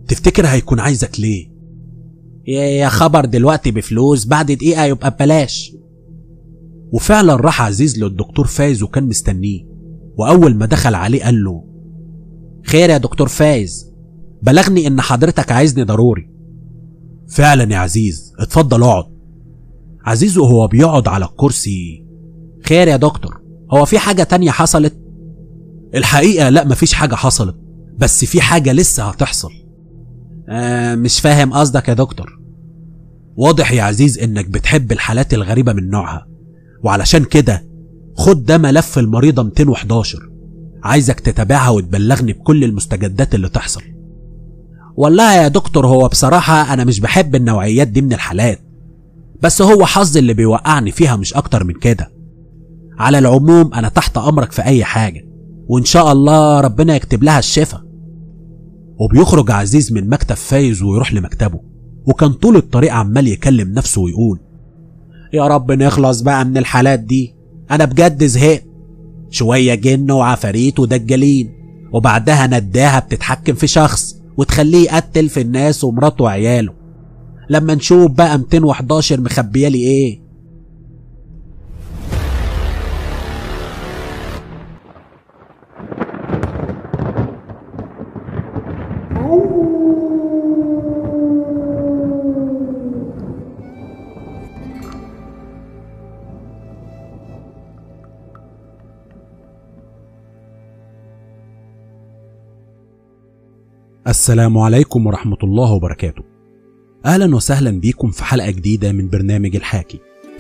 تفتكر هيكون عايزك ليه؟ يا خبر دلوقتي بفلوس، بعد دقيقة يبقى ببلاش. وفعلا راح عزيز للدكتور فايز وكان مستنيه، وأول ما دخل عليه قال له: خير يا دكتور فايز، بلغني إن حضرتك عايزني ضروري. فعلا يا عزيز، اتفضل اقعد. عزيز وهو بيقعد على الكرسي: خير يا دكتور، هو في حاجة تانية حصلت؟ الحقيقة لا، مفيش حاجة حصلت، بس في حاجة لسه هتحصل. مش فاهم قصدك يا دكتور. واضح يا عزيز انك بتحب الحالات الغريبة من نوعها، وعلشان كده خد ده ملف المريضة 211، عايزك تتابعها وتبلغني بكل المستجدات اللي تحصل. والله يا دكتور، هو بصراحة أنا مش بحب النوعيات دي من الحالات، بس هو حظي اللي بيوقعني فيها مش أكتر من كده. على العموم أنا تحت أمرك في أي حاجة، وإن شاء الله ربنا يكتب لها الشفاء. وبيخرج عزيز من مكتب فايز ويروح لمكتبه، وكان طول الطريق عمال يكلم نفسه ويقول: يا رب نخلص بقى من الحالات دي، أنا بجد زهقت. شوية جن وعفاريت ودجالين، وبعدها نداها بتتحكم في شخص وتخليه يقتل في الناس ومراته وعياله. لما نشوف بقى 211 مخبيالي ايه. السلام عليكم ورحمة الله وبركاته. أهلا وسهلا بيكم في حلقة جديدة من برنامج الحاكي.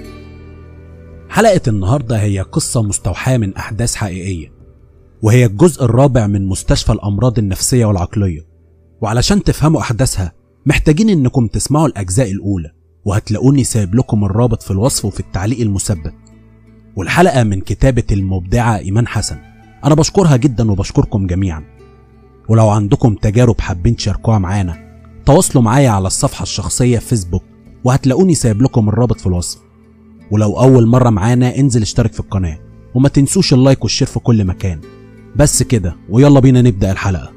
حلقة النهاردة هي قصة مستوحاة من أحداث حقيقية، وهي الجزء الرابع من مستشفى الأمراض النفسية والعقلية. وعلشان تفهموا أحداثها محتاجين إنكم تسمعوا الأجزاء الأولى، وهتلاقوني سايب لكم الرابط في الوصف وفي التعليق المثبت. والحلقة من كتابة المبدعة إيمان حسن، أنا بشكرها جدا وبشكركم جميعا. ولو عندكم تجارب حابين تشاركوها معانا، تواصلوا معايا على الصفحة الشخصية في فيسبوك، وهتلاقوني سايب لكم الرابط في الوصف. ولو أول مرة معانا انزل اشترك في القناة، وما تنسوش اللايك والشير في كل مكان. بس كده، ويلا بينا نبدأ الحلقة.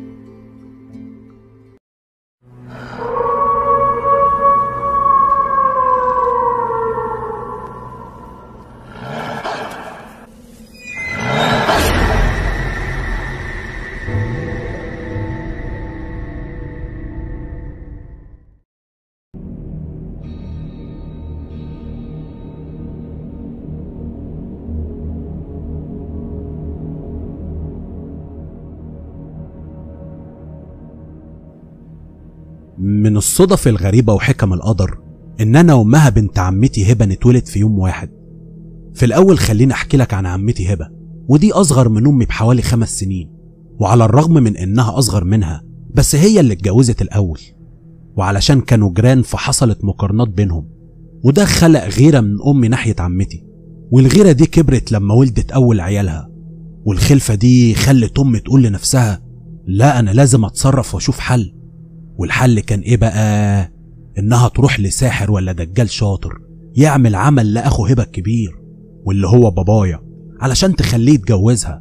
من الصدف الغريبة وحكم القدر إن أنا وأمها بنت عمتي هبة نتولد في يوم واحد. في الأول خليني أحكي لك عن عمتي هبة، ودي أصغر من أمي بحوالي 5 سنين، وعلى الرغم من إنها أصغر منها بس هي اللي اتجوزت الأول. وعلشان كانوا جيران فحصلت مقارنات بينهم، وده خلق غيرة من أمي ناحية عمتي، والغيرة دي كبرت لما ولدت أول عيالها. والخلفة دي خلت أمي تقول لنفسها: لا، أنا لازم أتصرف وأشوف حل. والحل كان ايه بقى؟ انها تروح لساحر ولا دجال شاطر يعمل عمل لاخو هبة الكبير واللي هو بابايا، علشان تخليه يتجوزها.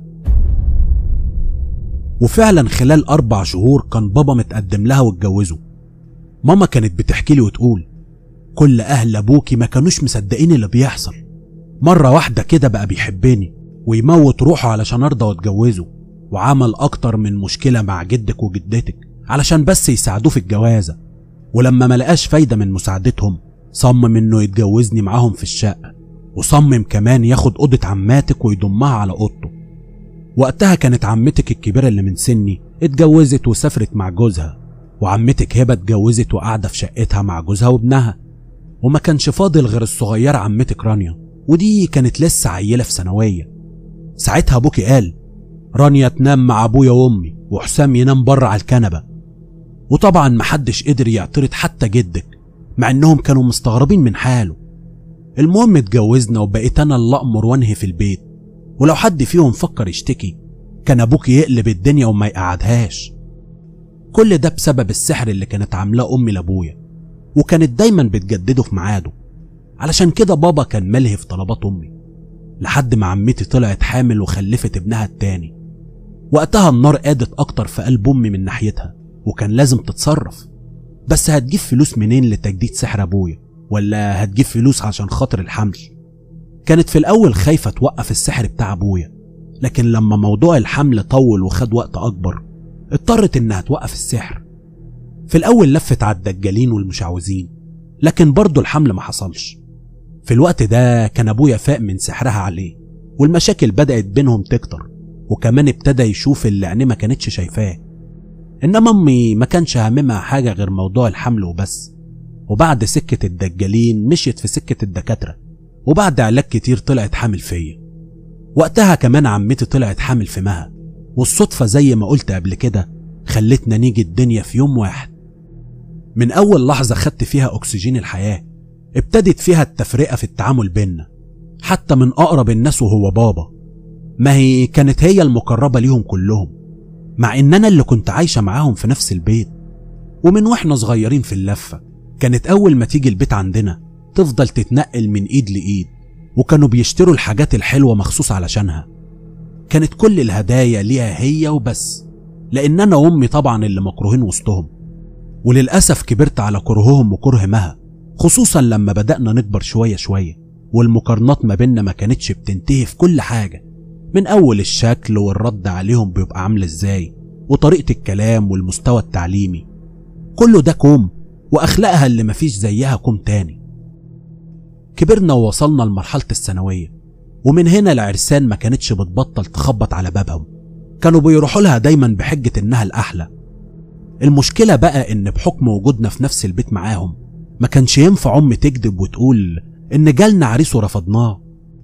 وفعلا خلال 4 شهور كان بابا متقدم لها واتجوزوا. ماما كانت بتحكي لي وتقول: كل اهل ابوكي ما كانوش مصدقين اللي بيحصل، مرة واحدة كده بقى بيحبني ويموت روحه علشان ارضى واتجوزه، وعمل اكتر من مشكلة مع جدك وجدتك علشان بس يساعدوه في الجوازة. ولما ملقاش فايدة من مساعدتهم صمم انه يتجوزني معاهم في الشقة، وصمم كمان ياخد أوضة عماتك ويضمها على أوضته. وقتها كانت عمتك الكبيرة اللي من سني اتجوزت وسافرت مع جوزها، وعمتك هبة اتجوزت وقاعدة في شقتها مع جوزها وابنها، وما كانش فاضل غير الصغيرة عمتك رانيا، ودي كانت لسه عيلة في ثانوية. ساعتها ابوكي قال: رانيا تنام مع ابويا وامي، وحسام ينام بره على الكنبة. وطبعا محدش قدر يعترض حتى جدك، مع انهم كانوا مستغربين من حاله. المهم اتجوزنا وبقيت انا اللي امر وانهي في البيت، ولو حد فيهم فكر يشتكي كان ابوك يقلب الدنيا وما يقعدهاش. كل ده بسبب السحر اللي كانت عاملاه امي لابويا، وكانت دايما بتجدده في ميعاده. علشان كده بابا كان ملهي في طلبات امي، لحد ما عمتي طلعت حامل وخلفت ابنها التاني. وقتها النار قادت اكتر في قلب امي من ناحيتها، وكان لازم تتصرف. بس هتجيب فلوس منين لتجديد سحر ابويا؟ ولا هتجيب فلوس عشان خاطر الحمل؟ كانت في الاول خايفة توقف السحر بتاع ابويا، لكن لما موضوع الحمل طول وخد وقت اكبر اضطرت انها توقف السحر. في الاول لفت على الدجالين والمشعوذين، لكن برضه الحمل ما حصلش. في الوقت ده كان ابويا فاق من سحرها عليه، والمشاكل بدأت بينهم تكتر، وكمان ابتدى يشوف اللي عينيه ما كانتش شايفاه. انما امي ما كانش هاممها حاجة غير موضوع الحمل وبس. وبعد سكة الدجالين مشيت في سكة الدكاترة، وبعد علاج كتير طلعت حامل فيا. وقتها كمان عمتي طلعت حامل في مها، والصدفة زي ما قلت قبل كده خلتنا نيجي الدنيا في يوم واحد. من اول لحظة خدت فيها اكسجين الحياة ابتدت فيها التفرقة في التعامل بينا، حتى من اقرب الناس وهو بابا. ما هي كانت هي المقربة ليهم كلهم، مع ان انا اللي كنت عايشة معاهم في نفس البيت. ومن واحنا صغيرين في اللفة كانت اول ما تيجي البيت عندنا تفضل تتنقل من ايد لايد، وكانوا بيشتروا الحاجات الحلوة مخصوص علشانها. كانت كل الهدايا ليها هي وبس، لان انا وامي طبعا اللي مكروهين وسطهم. وللأسف كبرت على كرههم وكره مها، خصوصا لما بدأنا نكبر شوية شوية، والمقارنات ما بيننا ما كانتش بتنتهي في كل حاجة، من اول الشكل والرد عليهم بيبقى عامل ازاي، وطريقة الكلام والمستوى التعليمي. كله ده كوم، واخلاقها اللي مفيش زيها كوم تاني. كبرنا ووصلنا لمرحلة الثانوية، ومن هنا العرسان ما كانتش بتبطل تخبط على بابهم، كانوا بيروحوا لها دايما بحجة انها الاحلى. المشكلة بقى ان بحكم وجودنا في نفس البيت معاهم ما كانش ينفع امي تكذب وتقول ان جالنا عريس ورفضناه.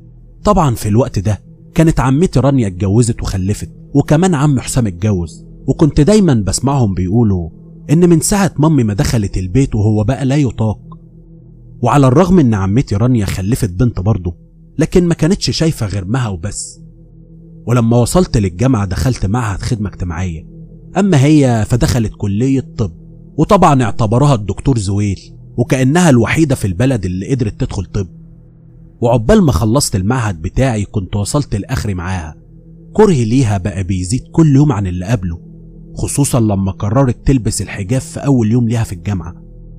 طبعا في الوقت ده كانت عمتي رانيا اتجوزت وخلفت، وكمان عم حسام اتجوز، وكنت دايما بسمعهم بيقولوا ان من ساعة مامي ما دخلت البيت وهو بقى لا يطاق. وعلى الرغم ان عمتي رانيا خلفت بنت برضه، لكن ما كانتش شايفة غير مها وبس. ولما وصلت للجامعة دخلت معهد خدمة اجتماعية، اما هي فدخلت كلية طب، وطبعا اعتبروها الدكتور زويل، وكأنها الوحيدة في البلد اللي قدرت تدخل طب. وعقبال ما خلصت المعهد بتاعي كنت وصلت لاخري معاها. كرهي ليها بقى بيزيد كل يوم عن اللي قبله، خصوصا لما قررت تلبس الحجاب في اول يوم ليها في الجامعة.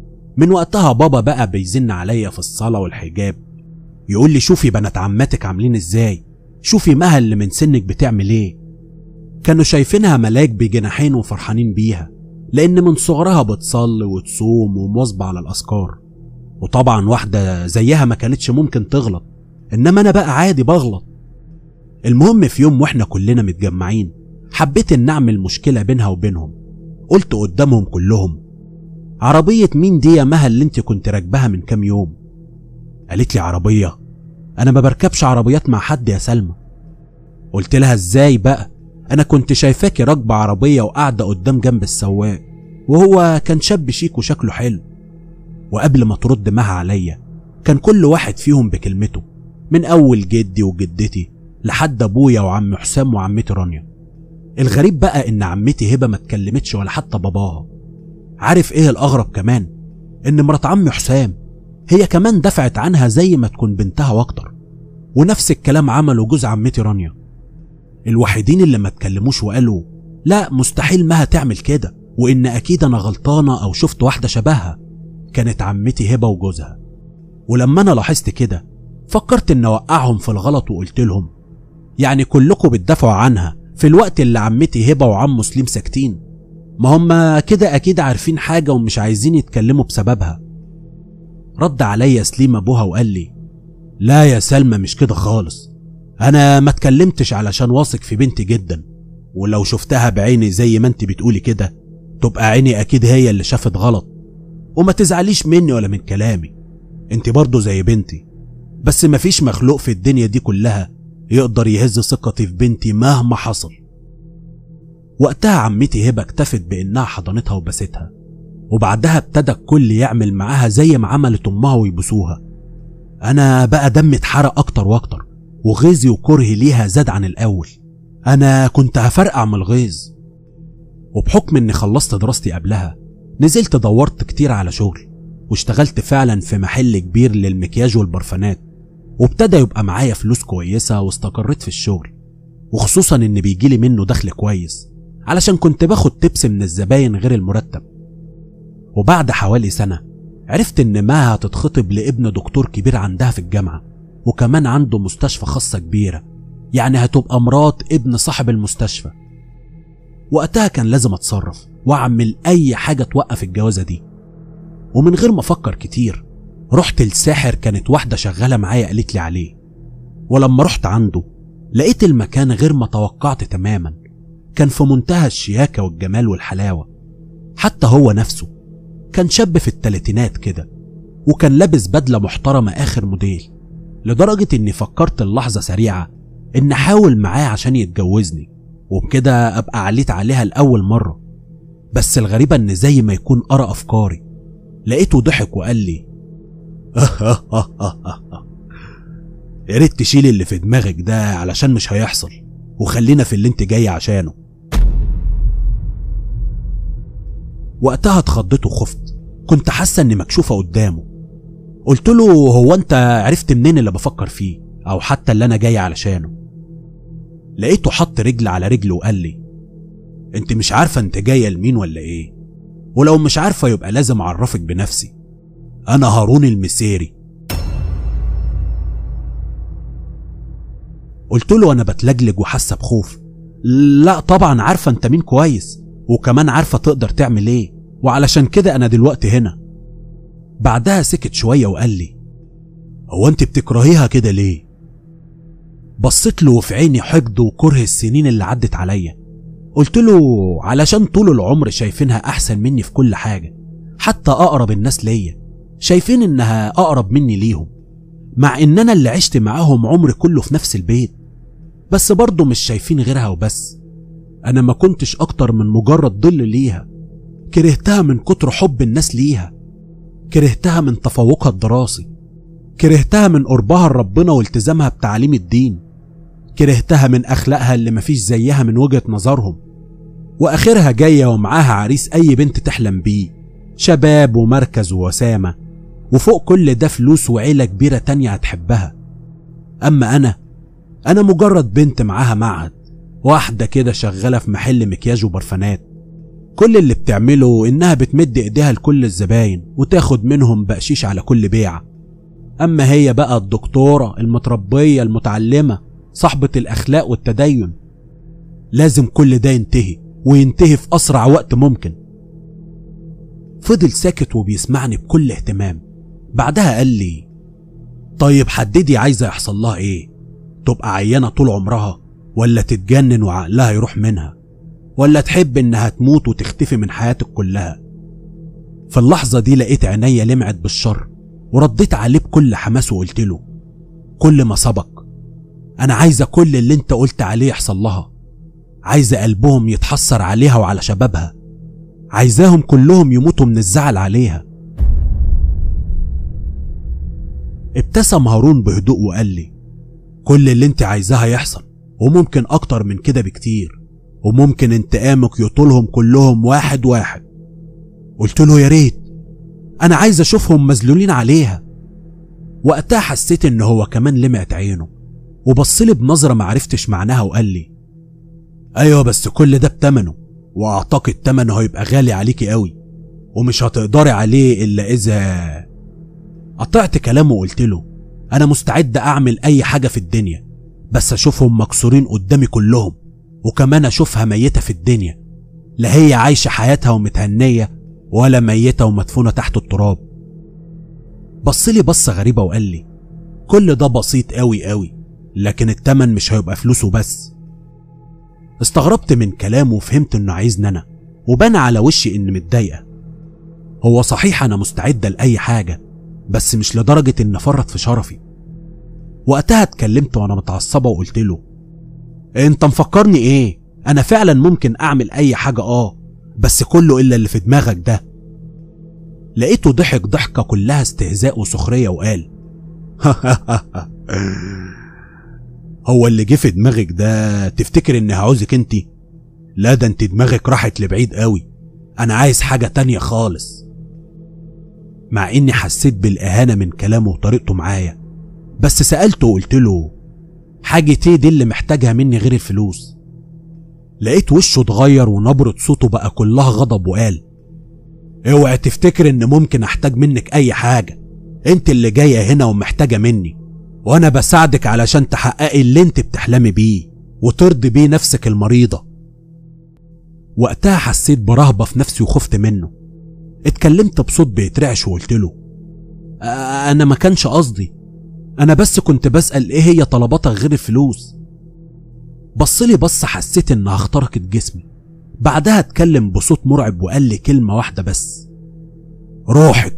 من وقتها بابا بقى بيزن عليا في الصلاة والحجاب، يقول لي شوفي بنات عماتك عاملين ازاي، شوفي مها اللي من سنك بتعمل ايه. كانوا شايفينها ملاك بجناحين وفرحانين بيها، لان من صغرها بتصلي وتصوم ومواظبة على الاذكار. وطبعا واحدة زيها ما كانتش ممكن تغلط، انما انا بقى عادي بغلط. المهم في يوم واحنا كلنا متجمعين حبيت ان اعمل مشكلة بينها وبينهم. قلت قدامهم كلهم عربية مين دي يا مها اللي انت كنت راكبها من كام يوم؟ قالت لي عربية؟ انا ما بركبش عربيات مع حد يا سلمى. قلت لها ازاي بقى، انا كنت شايفاكي راكبة عربية وقاعدة قدام جنب السواق، وهو كان شاب شيك وشكله حلو. وقبل ما ترد مها عليا كان كل واحد فيهم بكلمته، من اول جدي وجدتي لحد ابويا وعم حسام وعمتي رانيا. الغريب بقى ان عمتي هبة ما اتكلمتش ولا حتى باباها. عارف ايه الاغرب كمان؟ ان مرات عم حسام هي كمان دفعت عنها زي ما تكون بنتها واكتر، ونفس الكلام عملوا جوز عمتي رانيا. الوحيدين اللي ما اتكلموش وقالوا لا مستحيل مها تعمل كده، وان اكيد انا غلطانة او شفت واحدة شبهها، كانت عمتي هبة وجوزها. ولما انا لاحظت كده فكرت ان اوقعهم في الغلط، وقلت لهم يعني كلكم بتدافعوا عنها في الوقت اللي عمتي هبة وعم مسلم ساكتين؟ ما هم كده اكيد عارفين حاجة ومش عايزين يتكلموا بسببها. رد عليا سليم ابوها وقال لي لا يا سلمى مش كده خالص، انا ما اتكلمتش علشان واثق في بنتي جدا، ولو شفتها بعيني زي ما انت بتقولي كده تبقى عيني اكيد هي اللي شافت غلط. وما تزعليش مني ولا من كلامي، انت برضو زي بنتي، بس مفيش مخلوق في الدنيا دي كلها يقدر يهز ثقتي في بنتي مهما حصل. وقتها عمتي هبة اكتفت بانها حضنتها وبستها، وبعدها ابتدى الكل يعمل معاها زي ما عملت امها ويبوسوها. انا بقى دمي اتحرق اكتر واكتر، وغيظي وكرهي ليها زاد عن الاول. انا كنت هفرقع من الغيظ. وبحكم اني خلصت دراستي قبلها نزلت دورت كتير على شغل، واشتغلت فعلا في محل كبير للمكياج والبرفانات، وابتدى يبقى معايا فلوس كويسة واستقريت في الشغل، وخصوصا ان بيجيلي منه دخل كويس علشان كنت باخد تبس من الزباين غير المرتب. وبعد حوالي سنة عرفت إن مها هتتخطب لابن دكتور كبير عندها في الجامعة، وكمان عنده مستشفى خاصة كبيرة، يعني هتبقى مرات ابن صاحب المستشفى. وقتها كان لازم اتصرف واعمل اي حاجة توقف الجوازة دي، ومن غير ما افكر كتير رحت لساحر كانت واحدة شغالة معايا قالت لي عليه. ولما رحت عنده لقيت المكان غير ما توقعت تماما، كان في منتهى الشياكة والجمال والحلاوة. حتى هو نفسه كان شاب في الثلاثينات كده، وكان لابس بدلة محترمة آخر موديل، لدرجة اني فكرت اللحظة سريعة ان احاول معاه عشان يتجوزني، وبكده ابقى عليت عليها لأول مرة. بس الغريبة ان زي ما يكون قرأ افكاري، لقيته ضحك وقال لي يا ريت تشيل اللي في دماغك ده علشان مش هيحصل، وخلينا في اللي انت جاي عشانه. وقتها اتخضيت وخفت، كنت حاسة اني مكشوفة قدامه. قلت له هو انت عرفت منين اللي بفكر فيه او حتى اللي انا جاي علشانه؟ لقيته حط رجل على رجل وقال لي انت مش عارفة انت جاية لمين ولا ايه؟ ولو مش عارفة يبقى لازم اعرفك بنفسي، انا هارون المسيري. قلت له انا بتلجلج وحاسة بخوف. لا طبعا عارفة انت مين كويس، وكمان عارفة تقدر تعمل ايه، وعلشان كده انا دلوقتي هنا. بعدها سكت شوية وقال لي هو انت بتكرهيها كده ليه؟ بصيت له في عيني حقد وكره السنين اللي عدت عليا. قلت له علشان طول العمر شايفينها احسن مني في كل حاجة، حتى اقرب الناس ليا شايفين انها اقرب مني ليهم، مع ان انا اللي عشت معاهم عمري كله في نفس البيت. بس برضه مش شايفين غيرها وبس. انا ما كنتش اكتر من مجرد ظل ليها، كرهتها من كتر حب الناس ليها، كرهتها من تفوقها الدراسي، كرهتها من قربها لربنا والتزامها بتعليم الدين، كرهتها من اخلاقها اللي مفيش زيها من وجهة نظرهم. واخرها جاية ومعاها عريس اي بنت تحلم بيه، شباب ومركز ووسامة، وفوق كل ده فلوس وعيلة كبيرة تانية هتحبها. اما انا مجرد بنت معاها معهد، واحدة كده شغالة في محل مكياج وبرفانات، كل اللي بتعمله انها بتمد ايديها لكل الزباين وتاخد منهم بقشيش على كل بيعة. اما هي بقى الدكتورة المتربية المتعلمة صاحبة الاخلاق والتدين. لازم كل ده ينتهي، وينتهي في اسرع وقت ممكن. فضل ساكت وبيسمعني بكل اهتمام. بعدها قال لي طيب حددي عايزة يحصل لها ايه؟ تبقى عيانة طول عمرها، ولا تتجنن وعقلها يروح منها، ولا تحب انها تموت وتختفي من حياتك كلها؟ في اللحظة دي لقيت عينيا لمعت بالشر، ورديت عليه بكل حماس وقلت له كل ما سبق، انا عايزة كل اللي انت قلت عليه يحصل لها، عايزة قلبهم يتحسر عليها وعلى شبابها، عايزاهم كلهم يموتوا من الزعل عليها. ابتسم هارون بهدوء وقال لي كل اللي انت عايزاها يحصل، وممكن اكتر من كده بكتير، وممكن انتقامك يطولهم كلهم واحد واحد. قلت له يا ريت، انا عايز اشوفهم مذلولين عليها. وقتها حسيت ان هو كمان لمعت عينه، وبصلي بنظرة معرفتش معناها وقال لي ايوه بس كل ده بتمنه، واعتقد تمنه هيبقى غالي عليكي قوي، ومش هتقدري عليه الا اذا. قطعت كلامه وقلت له انا مستعد اعمل اي حاجة في الدنيا، بس اشوفهم مكسورين قدامي كلهم، وكمان اشوفها ميتة في الدنيا، لا هي عايشة حياتها ومتهنية، ولا ميتة ومدفونة تحت التراب. بصلي بصة غريبة وقال لي كل ده بسيط قوي قوي، لكن التمن مش هيبقى فلوسه بس. استغربت من كلامه وفهمت انه عايزني انا، وبان على وشي اني متضايقة. هو صحيح انا مستعدة لأي حاجة، بس مش لدرجة ان افرط في شرفي. وقتها اتكلمت وانا متعصبة وقلت له انت مفكرني ايه؟ انا فعلا ممكن اعمل اي حاجة بس كله الا اللي في دماغك ده. لقيته ضحك ضحكة كلها استهزاء وسخرية وقال هو اللي جه في دماغك ده تفتكر اني هعوزك انتي؟ لا ده انت دماغك راحت لبعيد قوي، انا عايز حاجة تانية خالص. مع اني حسيت بالاهانة من كلامه وطريقته معايا، بس سألته وقلت له حاجة ايه دي اللي محتاجها مني غير الفلوس؟ لقيت وشه اتغير ونبرة صوته بقى كلها غضب وقال: اوعي تفتكر ان ممكن احتاج منك اي حاجة، انت اللي جاية هنا ومحتاجة مني، وانا بساعدك علشان تحققي اللي انت بتحلمي بيه وترضي بيه نفسك المريضة. وقتها حسيت برهبة في نفسي وخفت منه. اتكلمت بصوت بيترعش وقلت له: انا ما كانش قصدي، انا بس كنت بسأل ايه هي طلباتك غير الفلوس. بصلي بص حسيت انها اخترقت جسمي. بعدها اتكلم بصوت مرعب وقال لي كلمة واحدة بس: روحك.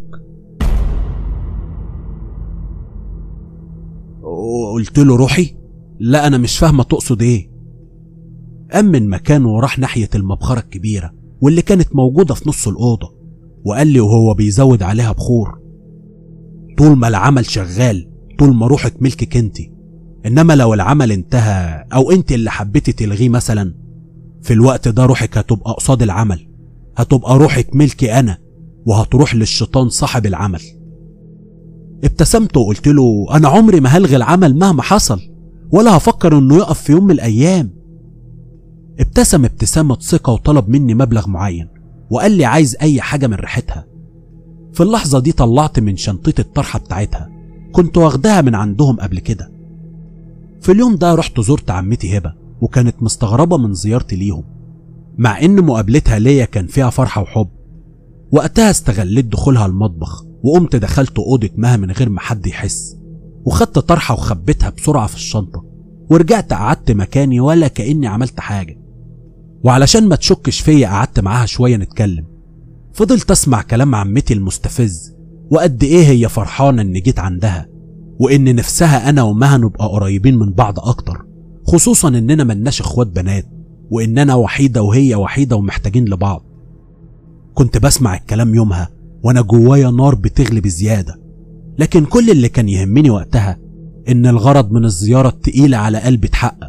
قلت له: روحي؟ لا انا مش فاهمة تقصد ايه. قام من مكانه وراح ناحية المبخرة الكبيرة واللي كانت موجودة في نص الأوضة، وقال لي وهو بيزود عليها بخور: طول ما العمل شغال، طول ما روحك ملكك انت، انما لو العمل انتهى او انت اللي حبيتي تلغيه مثلا، في الوقت ده روحك هتبقى قصاد العمل، هتبقى روحك ملكي انا، وهتروح للشيطان صاحب العمل. ابتسمت وقلت له: انا عمري ما هلغي العمل مهما حصل، ولا هفكر انه يقف في يوم من الايام. ابتسم ابتسامة ثقة وطلب مني مبلغ معين، وقال لي عايز اي حاجة من ريحتها. في اللحظة دي طلعت من شنطتي الطرحة بتاعتها، كنت واخدها من عندهم قبل كده. في اليوم ده رحت زرت عمتي هبة، وكانت مستغربة من زيارتي ليهم، مع ان مقابلتها ليا كان فيها فرحة وحب. وقتها استغلت دخولها المطبخ وقمت دخلت أوضة مها من غير ما حد يحس، وخدت طرحة وخبيتها بسرعة في الشنطة، ورجعت قعدت مكاني ولا كأني عملت حاجة. وعلشان ما تشكش فيا قعدت معاها شوية نتكلم. فضلت اسمع كلام عمتي المستفز، وقد ايه هي فرحانة ان جيت عندها، وان نفسها انا ومها نبقى قريبين من بعض اكتر، خصوصا اننا ملناش اخوات بنات، وان انا وحيدة وهي وحيدة ومحتاجين لبعض. كنت بسمع الكلام يومها وانا جوايا نار بتغلي بزيادة، لكن كل اللي كان يهمني وقتها ان الغرض من الزيارة التقيلة على قلبي اتحقق.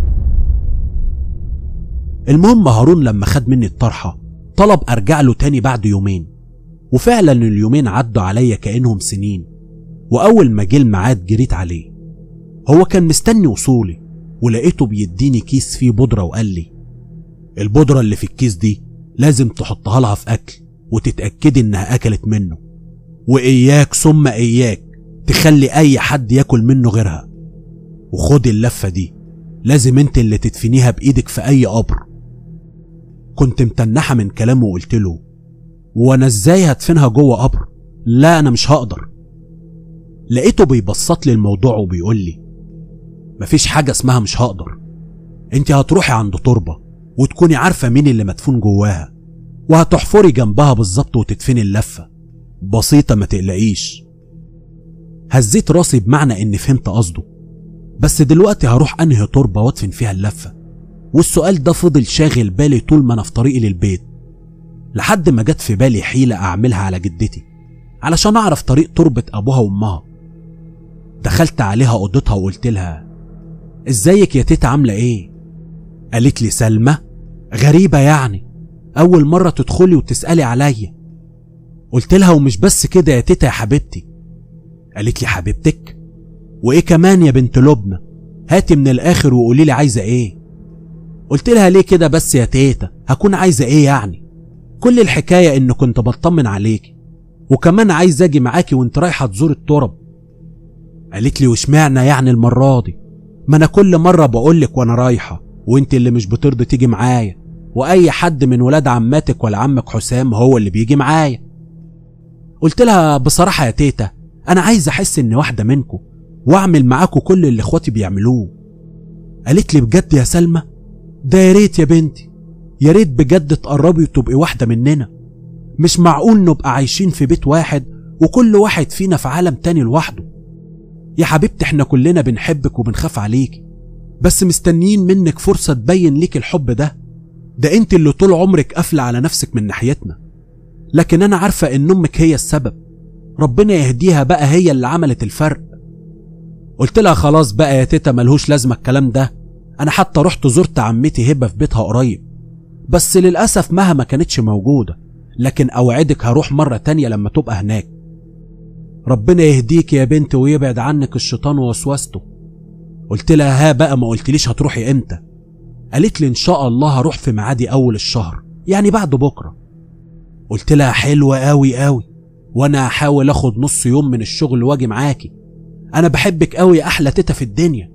المهم هارون لما خد مني الطرحة طلب ارجع له تاني بعد يومين، وفعلا اليومين عدوا عليا كأنهم سنين. واول ما جه الميعاد جريت عليه. هو كان مستني وصولي، ولقيته بيديني كيس فيه بودرة وقال لي: البودرة اللي في الكيس دي لازم تحطها لها في اكل وتتأكدي انها اكلت منه، واياك ثم اياك تخلي اي حد ياكل منه غيرها. وخدي اللفة دي، لازم انت اللي تدفنيها بايدك في اي قبر. كنت متنحة من كلامه وقلت له: وانا ازاي هدفنها جوه قبر؟ لا انا مش هقدر. لقيته بيبسط لي الموضوع وبيقول لي: مفيش حاجة اسمها مش هقدر، انت هتروحي عند تربة وتكوني عارفة مين اللي مدفون جواها، وهتحفري جنبها بالظبط وتدفني اللفة، بسيطة ما تقلقيش. هزيت راسي بمعنى اني فهمت قصده، بس دلوقتي هروح انهي تربة وادفن فيها اللفة؟ والسؤال ده فضل شاغل بالي طول ما انا في طريقي للبيت، لحد ما جت في بالي حيلة اعملها على جدتي علشان اعرف طريق تربة ابوها وامها. دخلت عليها اوضتها وقلت لها: ازيك يا تيتا عاملة ايه؟ قالت لي: سلمى؟ غريبة يعني، اول مرة تدخلي وتسألي عليا. قلت لها: ومش بس كده يا تيتا يا حبيبتي. قالت لي: حبيبتك؟ وايه كمان يا بنت لبنى؟ هاتي من الاخر وقولي لي عايزة ايه. قلت لها: ليه كده بس يا تيتا؟ هكون عايزة ايه يعني؟ كل الحكاية ان كنت بطمن عليكي، وكمان عايز اجي معاكي وانت رايحة تزور الترب. قالت لي: واشمعنى يعني المرة دي؟ ما انا كل مرة بقولك وانا رايحة وانت اللي مش بترضي تيجي معايا، واي حد من ولاد عماتك ولا عمك حسام هو اللي بيجي معايا. قلت لها: بصراحة يا تيتا انا عايز احس اني واحدة منكم واعمل معاكم كل اللي اخواتي بيعملوه. قالت لي: بجد يا سلمى؟ ده يا ريت يا بنتي، يا ريت بجد تقربي وتبقي واحدة مننا. مش معقول نبقى عايشين في بيت واحد وكل واحد فينا في عالم تاني لوحده. يا حبيبتي احنا كلنا بنحبك وبنخاف عليكي، بس مستنيين منك فرصة تبين ليك الحب ده انت اللي طول عمرك قافلة على نفسك من ناحيتنا، لكن انا عارفة ان امك هي السبب، ربنا يهديها بقى، هي اللي عملت الفرق. قلت لها: خلاص بقى يا تيتا ملهوش لازمة الكلام ده، انا حتى رحت زرت عمتي هبة في بيتها قريب، بس للأسف مها ما كانتش موجودة، لكن اوعدك هروح مرة تانية لما تبقى هناك. ربنا يهديك يا بنت ويبعد عنك الشيطان ووسوسته. قلت لها: ها بقى ما قلتليش هتروحي امتى؟ قالت لي إن شاء الله هروح في ميعادي أول الشهر، يعني بعد بكرة. قلت لها حلوة قوي قوي، وأنا هحاول أخد نص يوم من الشغل واجي معاكي، أنا بحبك قوي، أحلى تيتا في الدنيا.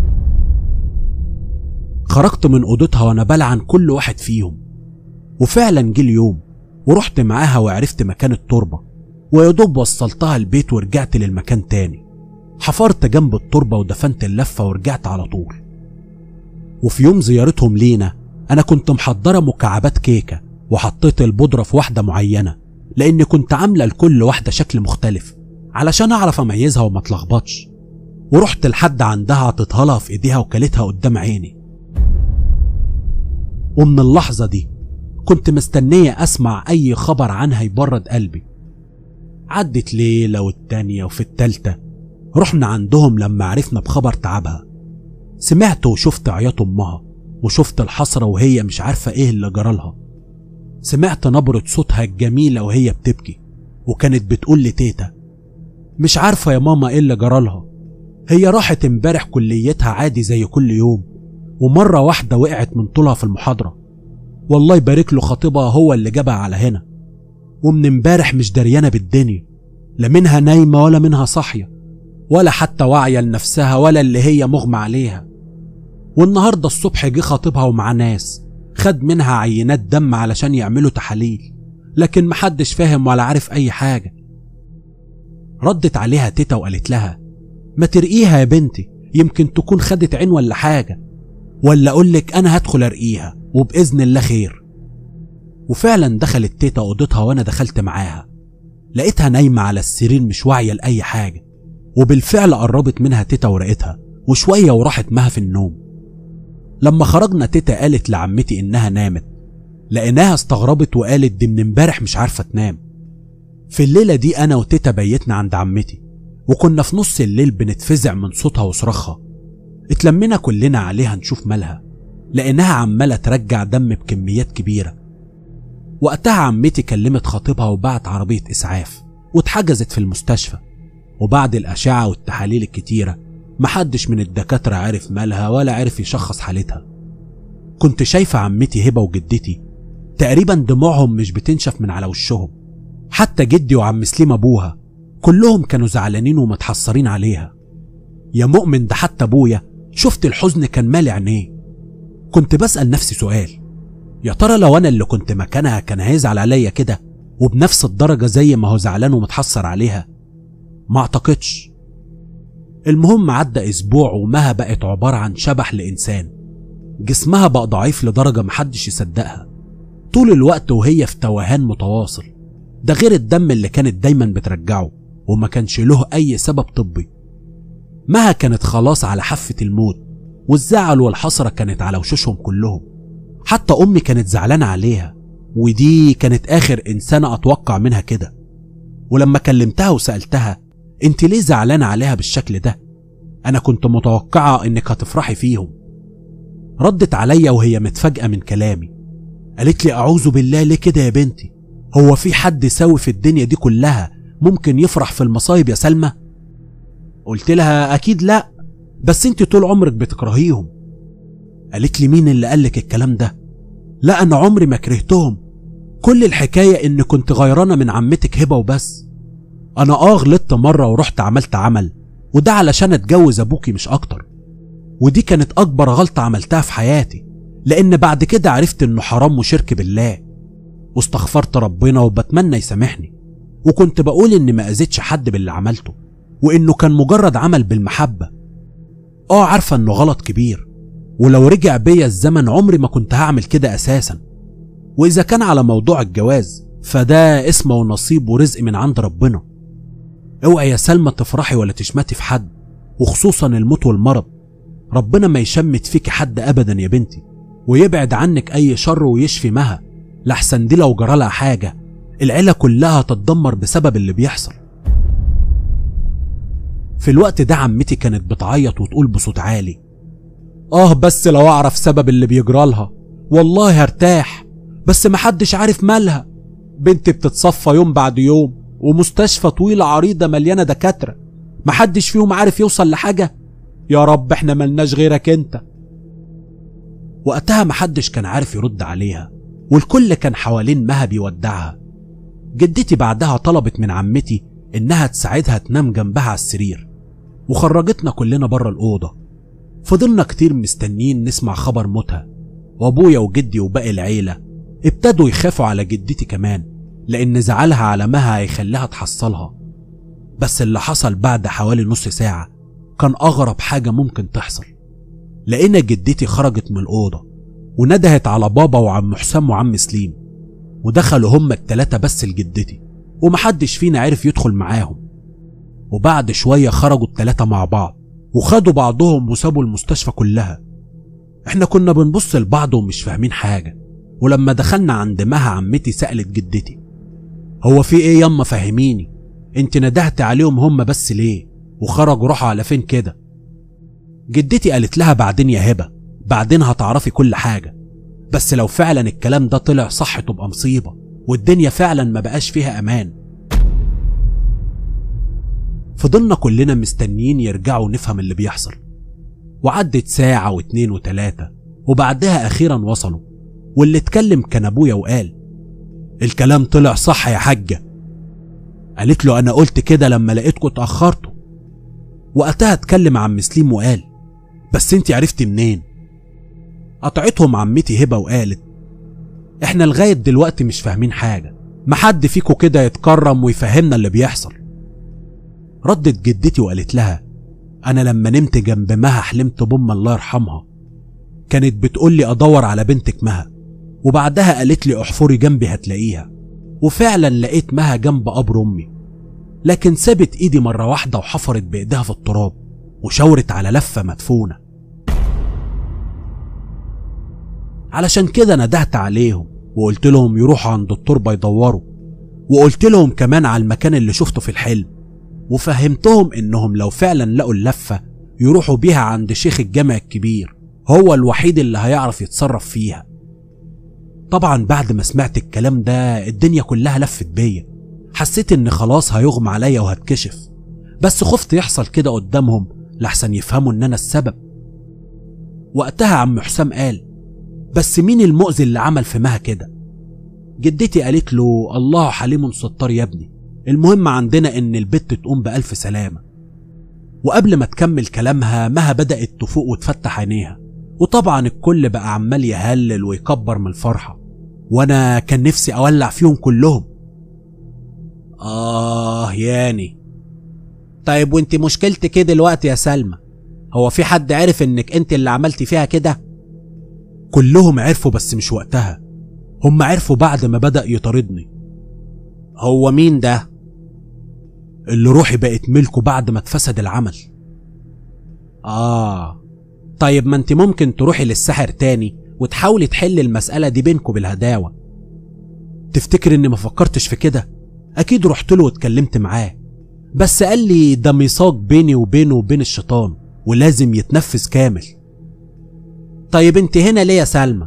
خرجت من أوضتها وأنا بلعن كل واحد فيهم، وفعلا جه اليوم ورحت معاها وعرفت مكان التربة، ويدوب وصلتها البيت ورجعت للمكان تاني. حفرت جنب التربة ودفنت اللفة ورجعت على طول. وفي يوم زيارتهم لينا أنا كنت محضرة مكعبات كيكة، وحطيت البودرة في واحدة معينة لأني كنت عاملة لكل واحدة شكل مختلف علشان أعرف أميزها وما تلخبطش. ورحت لحد عندها عطيتها لها في إيديها وكلتها قدام عيني. ومن اللحظة دي كنت مستنية أسمع أي خبر عنها يبرد قلبي. عدت ليلة والتانية وفي التالتة رحنا عندهم لما عرفنا بخبر تعبها. سمعت وشفت عياط أمها، وشفت الحسرة وهي مش عارفة إيه اللي جرالها. سمعت نبرة صوتها الجميلة وهي بتبكي، وكانت بتقول لي تيتا مش عارفة يا ماما إيه اللي جرالها، هي راحت امبارح كليتها عادي زي كل يوم، ومرة واحدة وقعت من طولها في المحاضرة، والله يبارك له خطيبها هو اللي جابها على هنا، ومن امبارح مش دريانة بالدنيا، لا منها نايمة ولا منها صاحية ولا حتى واعية لنفسها ولا اللي هي مغمى عليها. والنهاردة الصبح جه خطيبها ومع ناس خد منها عينات دم علشان يعملوا تحاليل، لكن محدش فاهم ولا عارف أي حاجة. ردت عليها تيتا وقالت لها ما ترقيها يا بنتي، يمكن تكون خدت عين ولا حاجة، ولا أقولك أنا هدخل أرقيها وبإذن الله خير. وفعلا دخلت تيتا أوضتها وأنا دخلت معاها، لقيتها نايمة على السرير مش واعية لأي حاجة، وبالفعل قربت منها تيتا ورقتها، وشوية وراحت معها في النوم. لما خرجنا تيتا قالت لعمتي إنها نامت، لقيناها استغربت وقالت دي من امبارح مش عارفة تنام. في الليلة دي أنا وتيتا بيتنا عند عمتي، وكنا في نص الليل بنتفزع من صوتها وصراخها. اتلمنا كلنا عليها نشوف مالها، لقيناها عمالة ترجع دم بكميات كبيرة. وقتها عمتي كلمت خطيبها وبعت عربية إسعاف واتحجزت في المستشفى. وبعد الأشعة والتحاليل الكتيرة محدش من الدكاترة عرف مالها ولا عرف يشخص حالتها. كنت شايفة عمتي هبة وجدتي تقريبا دموعهم مش بتنشف من على وشهم، حتى جدي وعم سليم أبوها كلهم كانوا زعلانين ومتحسرين عليها. يا مؤمن ده حتى أبويا شفت الحزن كان مالي عينيه. كنت بسأل نفسي سؤال، يا ترى لو أنا اللي كنت مكانها كان هيزعل عليا كده وبنفس الدرجة زي ما هو زعلان ومتحسر عليها؟ ما اعتقدش. المهم عدى أسبوع ومها بقت عبارة عن شبح لإنسان، جسمها بقى ضعيف لدرجة محدش يصدقها، طول الوقت وهي في توهان متواصل، ده غير الدم اللي كانت دايما بترجعه وما كانش له أي سبب طبي. مها كانت خلاص على حافة الموت، والزعل والحسرة كانت على وشوشهم كلهم، حتى أمي كانت زعلانة عليها، ودي كانت آخر إنسانة أتوقع منها كده. ولما كلمتها وسألتها انت ليه زعلانة عليها بالشكل ده؟ أنا كنت متوقعة إنك هتفرحي فيهم. ردت عليا وهي متفاجئة من كلامي، قالت لي أعوذ بالله ليه كده يا بنتي؟ هو في حد سوي في الدنيا دي كلها ممكن يفرح في المصايب يا سلمى؟ قلت لها أكيد لأ، بس انت طول عمرك بتكرهيهم. قالت لي مين اللي قالك الكلام ده؟ لا أنا عمري ما كرهتهم، كل الحكاية إن كنت غيرانة من عمتك هبة وبس. أنا غلطت مرة ورحت عملت عمل، وده علشان اتجوز أبوكي مش أكتر، ودي كانت أكبر غلطة عملتها في حياتي، لأن بعد كده عرفت إنه حرام وشرك بالله، واستغفرت ربنا وبتمنى يسامحني، وكنت بقول إني ما أذيتش حد باللي عملته، وإنه كان مجرد عمل بالمحبة. عارفة إنه غلط كبير، ولو رجع بيا الزمن عمري ما كنت هعمل كده أساسا. وإذا كان على موضوع الجواز فده اسمه ونصيب ورزق من عند ربنا. اوعي يا سلمى تفرحي ولا تشمتي في حد، وخصوصا الموت والمرض. ربنا ما يشمت فيك حد أبدا يا بنتي، ويبعد عنك أي شر ويشفي مها، لحسن دي لو جرالها حاجة العيلة كلها تتدمر بسبب اللي بيحصل. في الوقت ده عمتي كانت بتعيط وتقول بصوت عالي، بس لو أعرف سبب اللي بيجرالها والله هرتاح، بس محدش عارف مالها، بنتي بتتصفى يوم بعد يوم، ومستشفى طويلة عريضة مليانة دكاترة، محدش فيهم عارف يوصل لحاجة. يا رب احنا ملناش غيرك انت. وقتها محدش كان عارف يرد عليها، والكل كان حوالين مها بيودعها. جدتي بعدها طلبت من عمتي إنها تساعدها تنام جنبها على السرير، وخرجتنا كلنا بره الأوضة. فضلنا كتير مستنيين نسمع خبر موتها، وأبويا وجدي وباقي العيلة ابتدوا يخافوا على جدتي كمان، لأن زعلها على مها هيخليها تحصلها. بس اللي حصل بعد حوالي نص ساعة كان أغرب حاجة ممكن تحصل. لقينا جدتي خرجت من الأوضة وندهت على بابا وعم حسام وعم سليم، ودخلوا هما التلاتة بس لجدتي، ومحدش فينا عرف يدخل معاهم. وبعد شوية خرجوا التلاتة مع بعض وخدوا بعضهم وسابوا المستشفى كلها. احنا كنا بنبص لبعض ومش فاهمين حاجة. ولما دخلنا عند مها عمتي سألت جدتي: هو في ايه ياما؟ فهميني، انت ندهت عليهم هما بس ليه؟ وخرجوا راحوا على فين كده؟ جدتي قالت لها: بعدين يا هبة، بعدين هتعرفي كل حاجة. بس لو فعلا الكلام ده طلع صح تبقى مصيبة، والدنيا فعلا ما بقاش فيها امان. فضلنا كلنا مستنيين يرجعوا نفهم اللي بيحصل، وعدت ساعة واتنين وتلاتة، وبعدها اخيرا وصلوا. واللي اتكلم كان ابويا وقال: الكلام طلع صح يا حاجة. قالت له: انا قلت كده لما لقيتكوا اتأخرتوا. وقتها اتكلم عم سليم وقال: بس انتي عرفتي منين؟ قطعتهم عمتي هبة وقالت: احنا لغاية دلوقتي مش فاهمين حاجة، محد فيكوا كده يتكرم ويفهمنا اللي بيحصل. ردت جدتي وقالت لها: انا لما نمت جنب مها حلمت بأم الله يرحمها، كانت بتقولي ادور على بنتك مها، وبعدها قالت لي احفري جنبي هتلاقيها. وفعلا لقيت مها جنب قبر امي، لكن سابت ايدي مرة واحدة وحفرت بايديها في التراب وشاورت على لفة مدفونة. علشان كده ندهت عليهم وقلت لهم يروحوا عند التربة يدوروا، وقلت لهم كمان على المكان اللي شفته في الحلم، وفهمتهم انهم لو فعلا لقوا اللفة يروحوا بيها عند شيخ الجامع الكبير، هو الوحيد اللي هيعرف يتصرف فيها. طبعا بعد ما سمعت الكلام ده الدنيا كلها لفت بيا، حسيت ان خلاص هيغمى عليا وهتكشف، بس خفت يحصل كده قدامهم لحسن يفهموا ان انا السبب. وقتها عم حسام قال: بس مين المؤذي اللي عمل في مها كده؟ جدتي قالت له: الله حليم ستار يا ابني، المهم عندنا ان البت تقوم بألف سلامة. وقبل ما تكمل كلامها مها بدأت تفوق وتفتح عينيها، وطبعا الكل بقى عمال يهلل ويكبر من الفرحة، وانا كان نفسي اولع فيهم كلهم. ياني. طيب وانت مشكلتك ايه دلوقتي يا سلمى؟ هو في حد عرف انك انت اللي عملتي فيها كده؟ كلهم عرفوا بس مش وقتها، هم عرفوا بعد ما بدأ يطاردني. هو مين ده؟ اللي روحي بقت ملكه بعد ما اتفسد العمل. طيب ما انت ممكن تروحي للساحر تاني وتحاولي تحل المسألة دي بينكوا بالهداوة. تفتكر اني ما فكرتش في كده؟ اكيد رحت له واتكلمت معاه، بس قال لي ده ميثاق بيني وبينه وبين الشيطان ولازم يتنفذ كامل. طيب انت هنا ليه يا سلمى؟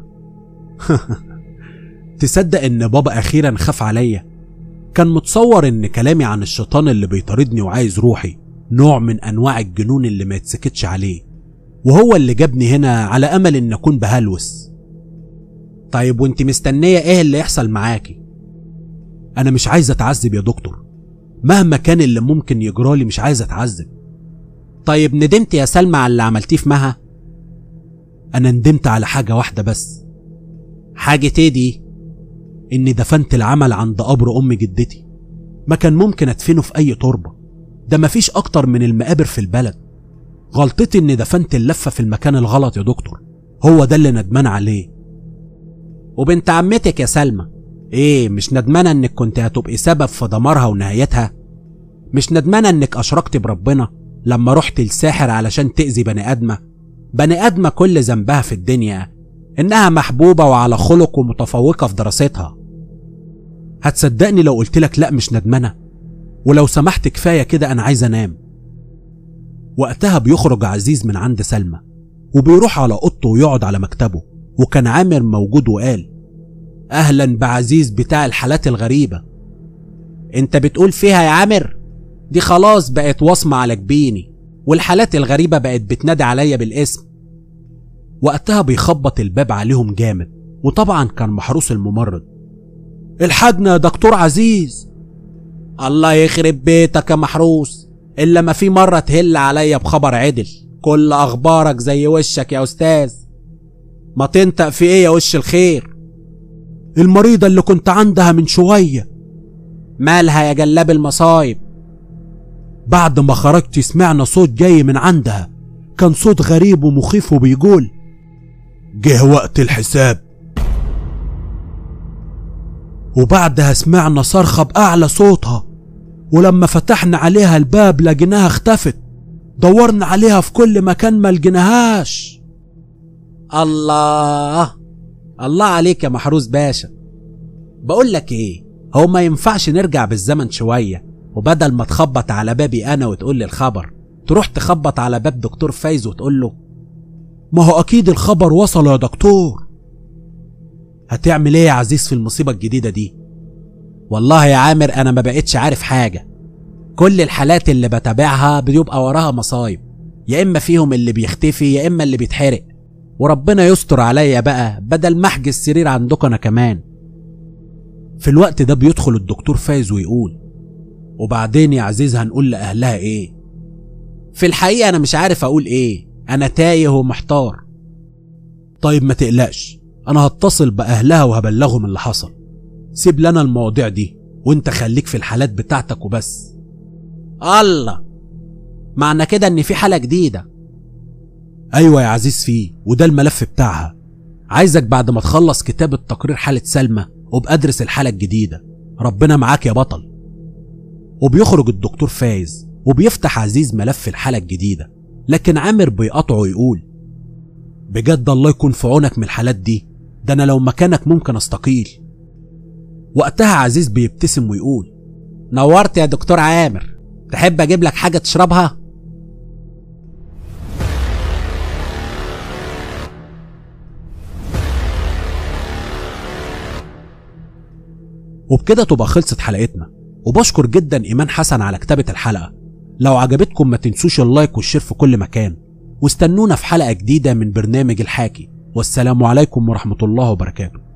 تصدق ان بابا اخيرا خاف عليا، كان متصور ان كلامي عن الشيطان اللي بيطاردني وعايز روحي نوع من انواع الجنون اللي ما يتسكتش عليه، وهو اللي جابني هنا على امل ان اكون بهلوس. طيب وانت مستنية ايه اللي يحصل معاكي؟ انا مش عايز اتعذب يا دكتور، مهما كان اللي ممكن يجرالي مش عايز اتعذب. طيب ندمت يا سلمى على اللي عملتيه في مها؟ انا ندمت على حاجة واحدة بس. حاجة ايه دي؟ اني دفنت العمل عند قبر ام جدتي، ما كان ممكن ادفنه في اي تربة، ده مفيش اكتر من المقابر في البلد. غلطتي اني دفنت اللفة في المكان الغلط يا دكتور، هو ده اللي ندمان عليه. وبنت عمتك يا سلمى ايه، مش ندمانة انك كنت هتبقي سبب في دمارها ونهايتها؟ مش ندمانة انك اشركت بربنا لما رحت الساحر علشان تأذي بني ادمة كل ذنبها في الدنيا انها محبوبة وعلى خلق ومتفوقة في دراستها؟ هتصدقني لو قلتلك لا مش ندمانة؟ ولو سمحت كفاية كده انا عايز انام. وقتها بيخرج عزيز من عند سلمى وبيروح على اوضته ويقعد على مكتبه، وكان عامر موجود وقال: اهلا بعزيز بتاع الحالات الغريبة. انت بتقول فيها يا عامر؟ دي خلاص بقت وصمة على جبيني، والحالات الغريبة بقت بتنادي عليا بالاسم. وقتها بيخبط الباب عليهم جامد، وطبعا كان محروس الممرض. الحاجنا يا دكتور عزيز. الله يخرب بيتك يا محروس، الا ما في مرة تهل عليا بخبر عدل، كل اخبارك زي وشك يا استاذ. ما تنطق في ايه يا وش الخير؟ المريضة اللي كنت عندها من شوية. مالها يا جلاب المصايب؟ بعد ما خرجت سمعنا صوت جاي من عندها، كان صوت غريب ومخيف وبيقول جه وقت الحساب. وبعدها سمعنا صرخة بأعلى صوتها، ولما فتحنا عليها الباب لقيناها اختفت. دورنا عليها في كل مكان ما لقيناهاش. الله الله عليك يا محروس باشا. بقول لك ايه، هو ما ينفعش نرجع بالزمن شوية، وبدل ما تخبط على بابي انا وتقول لي الخبر، تروح تخبط على باب دكتور فايز وتقول له؟ ما هو اكيد الخبر وصل يا دكتور. هتعمل ايه يا عزيز في المصيبة الجديدة دي؟ والله يا عامر انا ما بقتش عارف حاجة. كل الحالات اللي بتابعها بيبقى وراها مصايب، يا اما فيهم اللي بيختفي يا اما اللي بيتحرق، وربنا يستر عليا بقى بدل ما احجز سرير عندكم انا كمان. في الوقت ده بيدخل الدكتور فايز ويقول وبعدين يا عزيز هنقول لأهلها ايه؟ في الحقيقة انا مش عارف اقول ايه، انا تايه ومحتار. طيب ما تقلقش، انا هتصل باهلها وهبلغهم اللي حصل. سيب لنا المواضيع دي وانت خليك في الحالات بتاعتك وبس. الله، معنى كده ان في حالة جديدة؟ ايوه يا عزيز فيه، وده الملف بتاعها. عايزك بعد ما تخلص كتابة تقرير حالة سلمى وابقى ادرس الحالة الجديدة. ربنا معاك يا بطل. وبيخرج الدكتور فايز وبيفتح عزيز ملف الحالة الجديدة، لكن عامر بيقاطعه ويقول بجد الله يكون في عونك من الحالات دي، ده انا لو مكانك ممكن استقيل. وقتها عزيز بيبتسم ويقول نورت يا دكتور عامر، تحب اجيب لك حاجة تشربها؟ وبكده تبقى خلصت حلقتنا، وبشكر جدا ايمان حسن على كتابة الحلقة. لو عجبتكم ما تنسوش اللايك والشير في كل مكان، واستنونا في حلقة جديدة من برنامج الحاكي، والسلام عليكم ورحمة الله وبركاته.